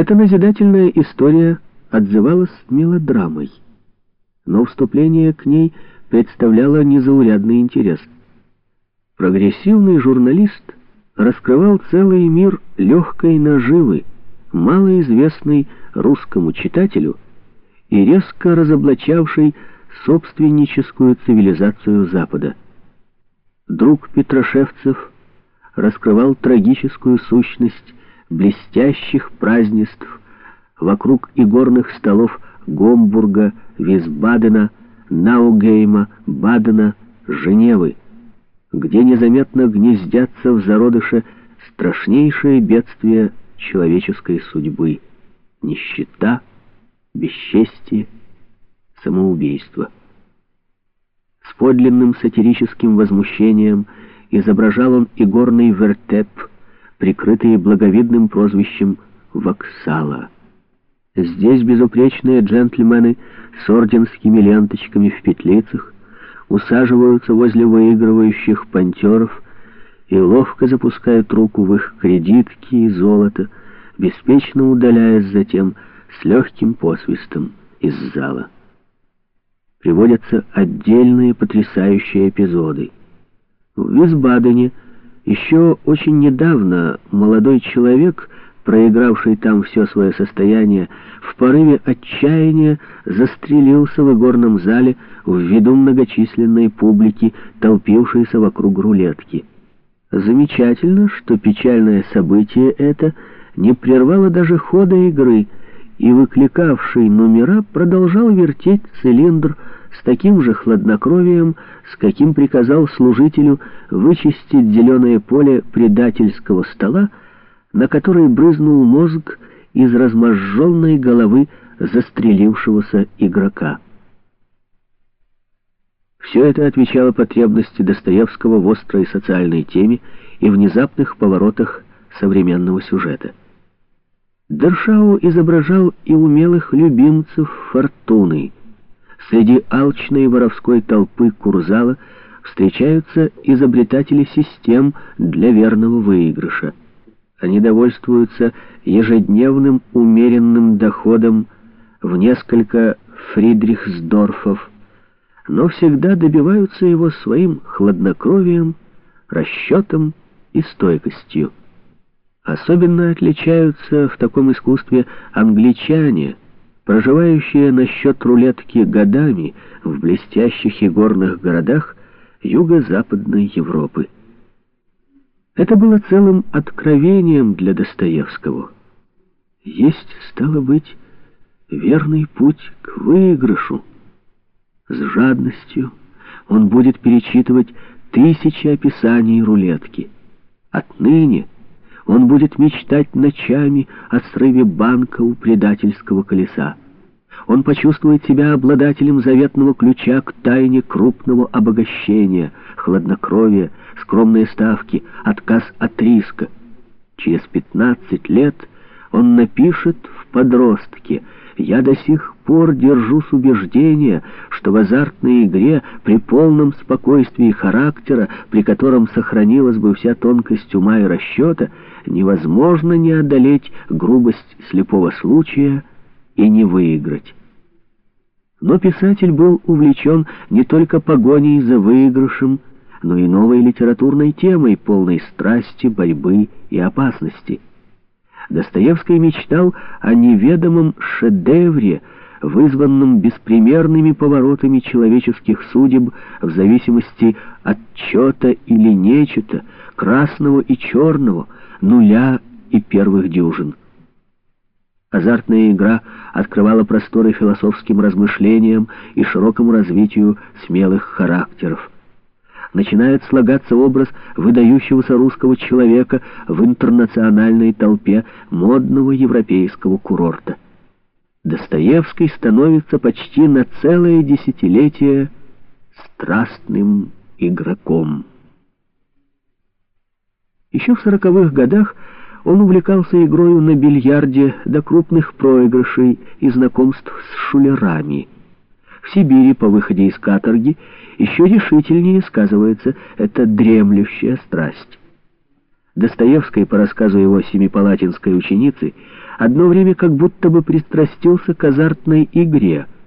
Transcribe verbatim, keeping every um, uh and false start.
Эта назидательная история отзывалась мелодрамой, но вступление к ней представляло незаурядный интерес. Прогрессивный журналист раскрывал целый мир легкой наживы, малоизвестный русскому читателю и резко разоблачавший собственническую цивилизацию Запада. Друг Петрашевцев раскрывал трагическую сущность блестящих празднеств вокруг игорных столов Гомбурга, Висбадена, Наугейма, Бадена, Женевы, где незаметно гнездятся в зародыше страшнейшие бедствия человеческой судьбы: нищета, бесчестие, самоубийство. С подлинным сатирическим возмущением изображал он игорный вертеп, прикрытый благовидным прозвищем «Воксала». Здесь безупречные джентльмены с орденскими ленточками в петлицах усаживаются возле выигрывающих понтеров и ловко запускают руку в их кредитки и золото, беспечно удаляясь затем с легким посвистом из зала. Приводятся отдельные потрясающие эпизоды. В Висбадене еще очень недавно молодой человек, проигравший там все свое состояние, в порыве отчаяния застрелился в игорном зале в виду многочисленной публики, толпившейся вокруг рулетки. Замечательно, что печальное событие это не прервало даже хода игры, и выкликавший номера продолжал вертеть цилиндр с таким же хладнокровием, с каким приказал служителю вычистить зеленое поле предательского стола, на который брызнул мозг из разможженной головы застрелившегося игрока. Все это отвечало потребности Достоевского в острой социальной теме и внезапных поворотах современного сюжета. Дершау изображал и умелых любимцев фортуны. Среди алчной воровской толпы Курзала встречаются изобретатели систем для верного выигрыша. Они довольствуются ежедневным умеренным доходом в несколько фридрихсдорфов, но всегда добиваются его своим хладнокровием, расчетом и стойкостью. Особенно отличаются в таком искусстве англичане, проживающие на счет рулетки годами в блестящих игорных городах юго-западной Европы. Это было целым откровением для Достоевского. Есть, стало быть, верный путь к выигрышу. С жадностью он будет перечитывать тысячи описаний рулетки. Отныне он будет мечтать ночами о срыве банка у предательского колеса. Он почувствует себя обладателем заветного ключа к тайне крупного обогащения, хладнокровия, скромные ставки, отказ от риска. Через пятнадцать лет он напишет в «Подростке»: «Я до сих пор держусь убеждения, что в азартной игре при полном спокойствии характера, при котором сохранилась бы вся тонкость ума и расчета, невозможно не одолеть грубость слепого случая и не выиграть». Но писатель был увлечен не только погоней за выигрышем, но и новой литературной темой, полной страсти, борьбы и опасности. Достоевский мечтал о неведомом шедевре, вызванном беспримерными поворотами человеческих судеб в зависимости от чета или нечета, красного и черного, нуля и первых дюжин. Азартная игра открывала просторы философским размышлениям и широкому развитию смелых характеров. Начинает слагаться образ выдающегося русского человека в интернациональной толпе модного европейского курорта. Достоевский становится почти на целое десятилетие страстным игроком. Еще в сороковых годах он увлекался игрою на бильярде до крупных проигрышей и знакомств с шулерами. В Сибири по выходе из каторги еще решительнее сказывается эта дремлющая страсть. Достоевский, по рассказу его семипалатинской ученицы, одно время как будто бы пристрастился к азартной игре.